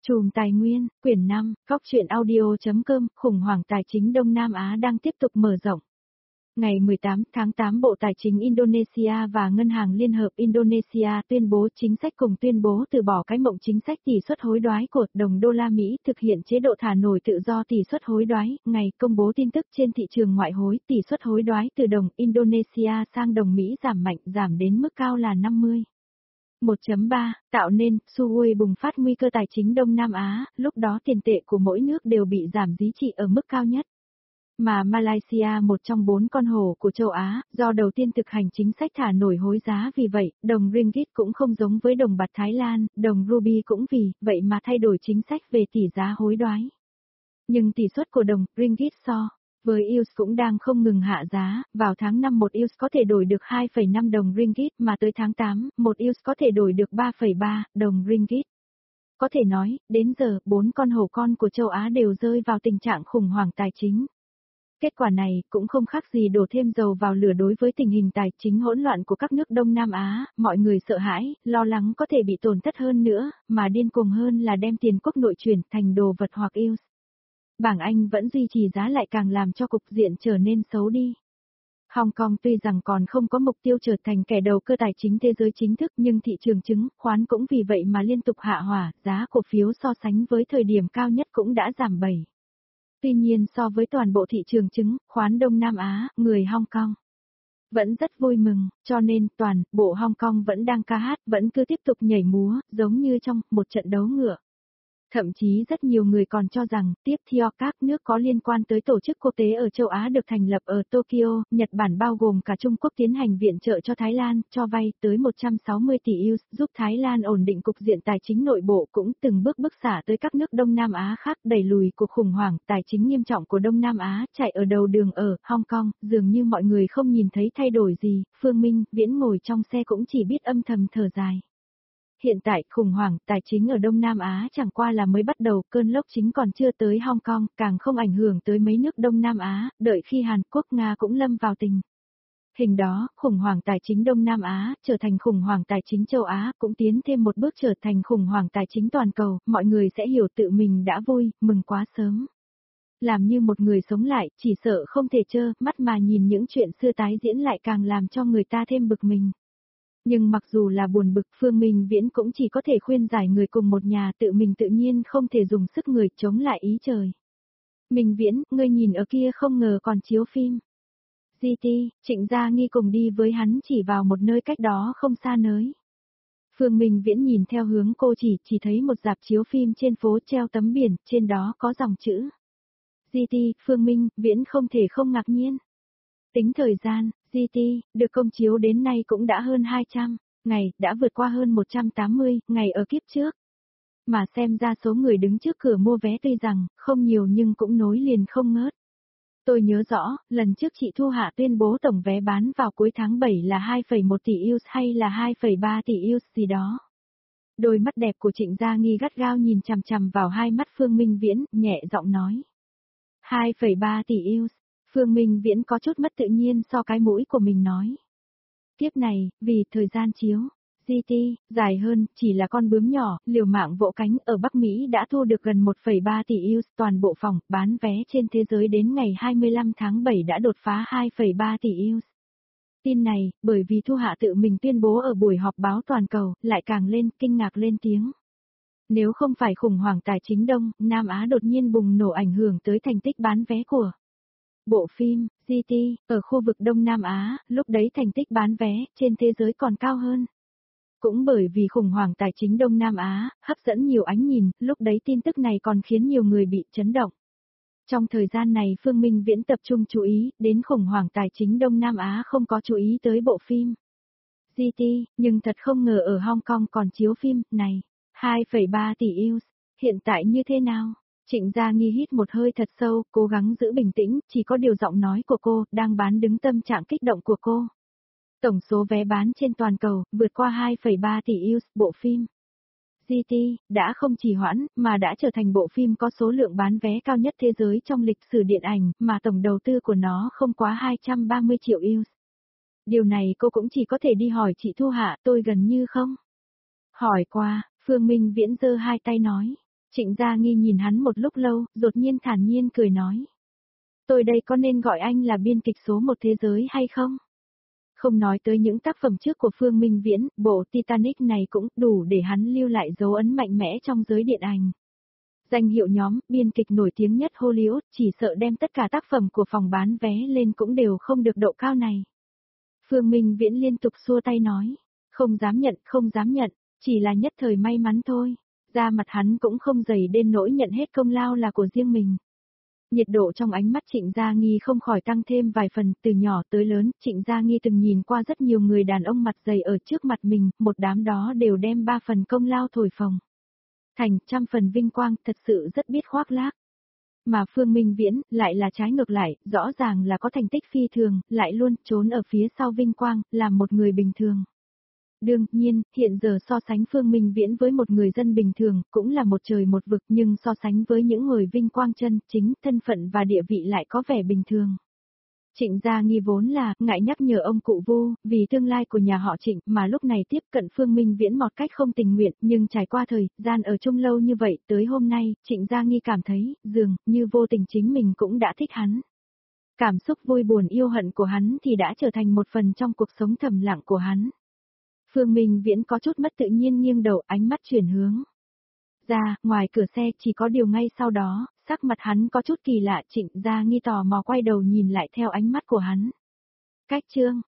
Chùm Tài Nguyên, quyển 5, Góc truyện audio.com, khủng hoảng tài chính Đông Nam Á đang tiếp tục mở rộng. Ngày 18 tháng 8 Bộ Tài chính Indonesia và Ngân hàng Liên hợp Indonesia tuyên bố chính sách cùng tuyên bố từ bỏ cái mộng chính sách tỷ suất hối đoái của đồng đô la Mỹ thực hiện chế độ thả nổi tự do tỷ suất hối đoái. Ngày công bố tin tức trên thị trường ngoại hối tỷ suất hối đoái từ đồng Indonesia sang đồng Mỹ giảm mạnh, giảm đến mức cao là 50. 1.3, tạo nên xu hướng bùng phát nguy cơ tài chính Đông Nam Á, lúc đó tiền tệ của mỗi nước đều bị giảm giá trị ở mức cao nhất. Mà Malaysia, một trong 4 con hổ của châu Á, do đầu tiên thực hành chính sách thả nổi hối giá, vì vậy, đồng ringgit cũng không giống với đồng bạc Thái Lan, đồng ruby cũng vì vậy mà thay đổi chính sách về tỷ giá hối đoái. Nhưng tỷ suất của đồng ringgit so với euro cũng đang không ngừng hạ giá, vào tháng 5 một euro có thể đổi được 2,5 đồng ringgit, mà tới tháng 8, một euro có thể đổi được 3,3 đồng ringgit. Có thể nói, đến giờ, 4 con hổ con của châu Á đều rơi vào tình trạng khủng hoảng tài chính. Kết quả này cũng không khác gì đổ thêm dầu vào lửa đối với tình hình tài chính hỗn loạn của các nước Đông Nam Á, mọi người sợ hãi, lo lắng có thể bị tổn thất hơn nữa, mà điên cuồng hơn là đem tiền quốc nội chuyển thành đồ vật hoặc euro. Bảng Anh vẫn duy trì giá lại càng làm cho cục diện trở nên xấu đi. Hong Kong tuy rằng còn không có mục tiêu trở thành kẻ đầu cơ tài chính thế giới chính thức, nhưng thị trường chứng khoán cũng vì vậy mà liên tục hạ hỏa, giá cổ phiếu so sánh với thời điểm cao nhất cũng đã giảm 7. Tuy nhiên so với toàn bộ thị trường chứng khoán Đông Nam Á, người Hong Kong vẫn rất vui mừng, cho nên toàn bộ Hong Kong vẫn đang ca hát, vẫn cứ tiếp tục nhảy múa, giống như trong một trận đấu ngựa. Thậm chí rất nhiều người còn cho rằng, tiếp theo các nước có liên quan tới tổ chức quốc tế ở châu Á được thành lập ở Tokyo, Nhật Bản bao gồm cả Trung Quốc tiến hành viện trợ cho Thái Lan, cho vay tới 160 tỷ euro, giúp Thái Lan ổn định cục diện tài chính nội bộ, cũng từng bước bức xả tới các nước Đông Nam Á khác, đẩy lùi cuộc khủng hoảng tài chính nghiêm trọng của Đông Nam Á, chạy ở đầu đường ở Hong Kong, dường như mọi người không nhìn thấy thay đổi gì, Phương Minh Viễn ngồi trong xe cũng chỉ biết âm thầm thở dài. Hiện tại, khủng hoảng tài chính ở Đông Nam Á chẳng qua là mới bắt đầu, cơn lốc chính còn chưa tới Hong Kong, càng không ảnh hưởng tới mấy nước Đông Nam Á, đợi khi Hàn Quốc Nga cũng lâm vào tình hình đó, khủng hoảng tài chính Đông Nam Á trở thành khủng hoảng tài chính châu Á, cũng tiến thêm một bước trở thành khủng hoảng tài chính toàn cầu, mọi người sẽ hiểu tự mình đã vui, mừng quá sớm. Làm như một người sống lại, chỉ sợ không thể trơ mắt mà nhìn những chuyện xưa tái diễn lại càng làm cho người ta thêm bực mình. Nhưng mặc dù là buồn bực, Phương Minh Viễn cũng chỉ có thể khuyên giải người cùng một nhà, tự mình tự nhiên không thể dùng sức người chống lại ý trời. Minh Viễn, ngươi nhìn ở kia không ngờ còn chiếu phim. GT, Trịnh Gia Nghi cùng đi với hắn chỉ vào một nơi cách đó không xa nới. Phương Minh Viễn nhìn theo hướng cô chỉ thấy một rạp chiếu phim trên phố treo tấm biển, trên đó có dòng chữ. GT, Phương Minh Viễn không thể không ngạc nhiên. Tính thời gian, GT, được công chiếu đến nay cũng đã hơn 200 ngày, đã vượt qua hơn 180 ngày ở kiếp trước. Mà xem ra số người đứng trước cửa mua vé tuy rằng không nhiều nhưng cũng nối liền không ngớt. Tôi nhớ rõ, lần trước chị Thu Hạ tuyên bố tổng vé bán vào cuối tháng 7 là 2,1 tỷ euro hay là 2,3 tỷ euro gì đó. Đôi mắt đẹp của Trịnh Gia Nghi gắt gao nhìn chằm chằm vào hai mắt Phương Minh Viễn, nhẹ giọng nói. 2,3 tỷ euro. Phương Minh Viễn có chút mất tự nhiên so cái mũi của mình nói. Tiếp này, vì thời gian chiếu, GT, dài hơn, chỉ là con bướm nhỏ, liều mạng vỗ cánh ở Bắc Mỹ đã thu được gần 1,3 tỷ euro, toàn bộ phòng bán vé trên thế giới đến ngày 25 tháng 7 đã đột phá 2,3 tỷ euro. Tin này, bởi vì Thu Hạ tự mình tuyên bố ở buổi họp báo toàn cầu, lại càng lên kinh ngạc lên tiếng. Nếu không phải khủng hoảng tài chính Đông Nam Á đột nhiên bùng nổ ảnh hưởng tới thành tích bán vé của bộ phim, GT, ở khu vực Đông Nam Á, lúc đấy thành tích bán vé, trên thế giới còn cao hơn. Cũng bởi vì khủng hoảng tài chính Đông Nam Á, hấp dẫn nhiều ánh nhìn, lúc đấy tin tức này còn khiến nhiều người bị chấn động. Trong thời gian này Phương Minh Viễn tập trung chú ý, đến khủng hoảng tài chính Đông Nam Á không có chú ý tới bộ phim. GT, nhưng thật không ngờ ở Hong Kong còn chiếu phim, này, 2,3 tỷ euro, hiện tại như thế nào? Trịnh Gia Nghi hít một hơi thật sâu, cố gắng giữ bình tĩnh, chỉ có điều giọng nói của cô, đang bán đứng tâm trạng kích động của cô. Tổng số vé bán trên toàn cầu, vượt qua 2,3 tỷ euro, bộ phim. GT, đã không trì hoãn, mà đã trở thành bộ phim có số lượng bán vé cao nhất thế giới trong lịch sử điện ảnh, mà tổng đầu tư của nó không quá 230 triệu euro. Điều này cô cũng chỉ có thể đi hỏi chị Thu Hạ, tôi gần như không hỏi qua, Phương Minh Viễn giơ hai tay nói. Trịnh Gia Nghi nhìn hắn một lúc lâu, đột nhiên thản nhiên cười nói. Tôi đây có nên gọi anh là biên kịch số một thế giới hay không? Không nói tới những tác phẩm trước của Phương Minh Viễn, bộ Titanic này cũng đủ để hắn lưu lại dấu ấn mạnh mẽ trong giới điện ảnh. Danh hiệu nhóm, biên kịch nổi tiếng nhất Hollywood, chỉ sợ đem tất cả tác phẩm của phòng bán vé lên cũng đều không được độ cao này. Phương Minh Viễn liên tục xua tay nói, không dám nhận, chỉ là nhất thời may mắn thôi. Da mặt hắn cũng không dày đến nỗi nhận hết công lao là của riêng mình. Nhiệt độ trong ánh mắt Trịnh Gia Nghi không khỏi tăng thêm vài phần, từ nhỏ tới lớn, Trịnh Gia Nghi từng nhìn qua rất nhiều người đàn ông mặt dày ở trước mặt mình, một đám đó đều đem 3 phần công lao thổi phồng. Thành trăm phần vinh quang, thật sự rất biết khoác lác. Mà Phương Minh Viễn, lại là trái ngược lại, rõ ràng là có thành tích phi thường, lại luôn trốn ở phía sau vinh quang, làm một người bình thường. Đương nhiên, hiện giờ so sánh Phương Minh Viễn với một người dân bình thường, cũng là một trời một vực, nhưng so sánh với những người vinh quang chân chính, thân phận và địa vị lại có vẻ bình thường. Trịnh Gia Nghi vốn là ngại nhắc nhở ông cụ Vu, vì tương lai của nhà họ Trịnh, mà lúc này tiếp cận Phương Minh Viễn một cách không tình nguyện, nhưng trải qua thời gian ở chung lâu như vậy, tới hôm nay, Trịnh Gia Nghi cảm thấy, dường như vô tình chính mình cũng đã thích hắn. Cảm xúc vui buồn yêu hận của hắn thì đã trở thành một phần trong cuộc sống thầm lặng của hắn. Phương Minh Viễn có chút mất tự nhiên nghiêng đầu, ánh mắt chuyển hướng ra, ngoài cửa xe, chỉ có điều ngay sau đó, sắc mặt hắn có chút kỳ lạ. Trịnh Gia Nghi tò mò quay đầu nhìn lại theo ánh mắt của hắn. Cách chương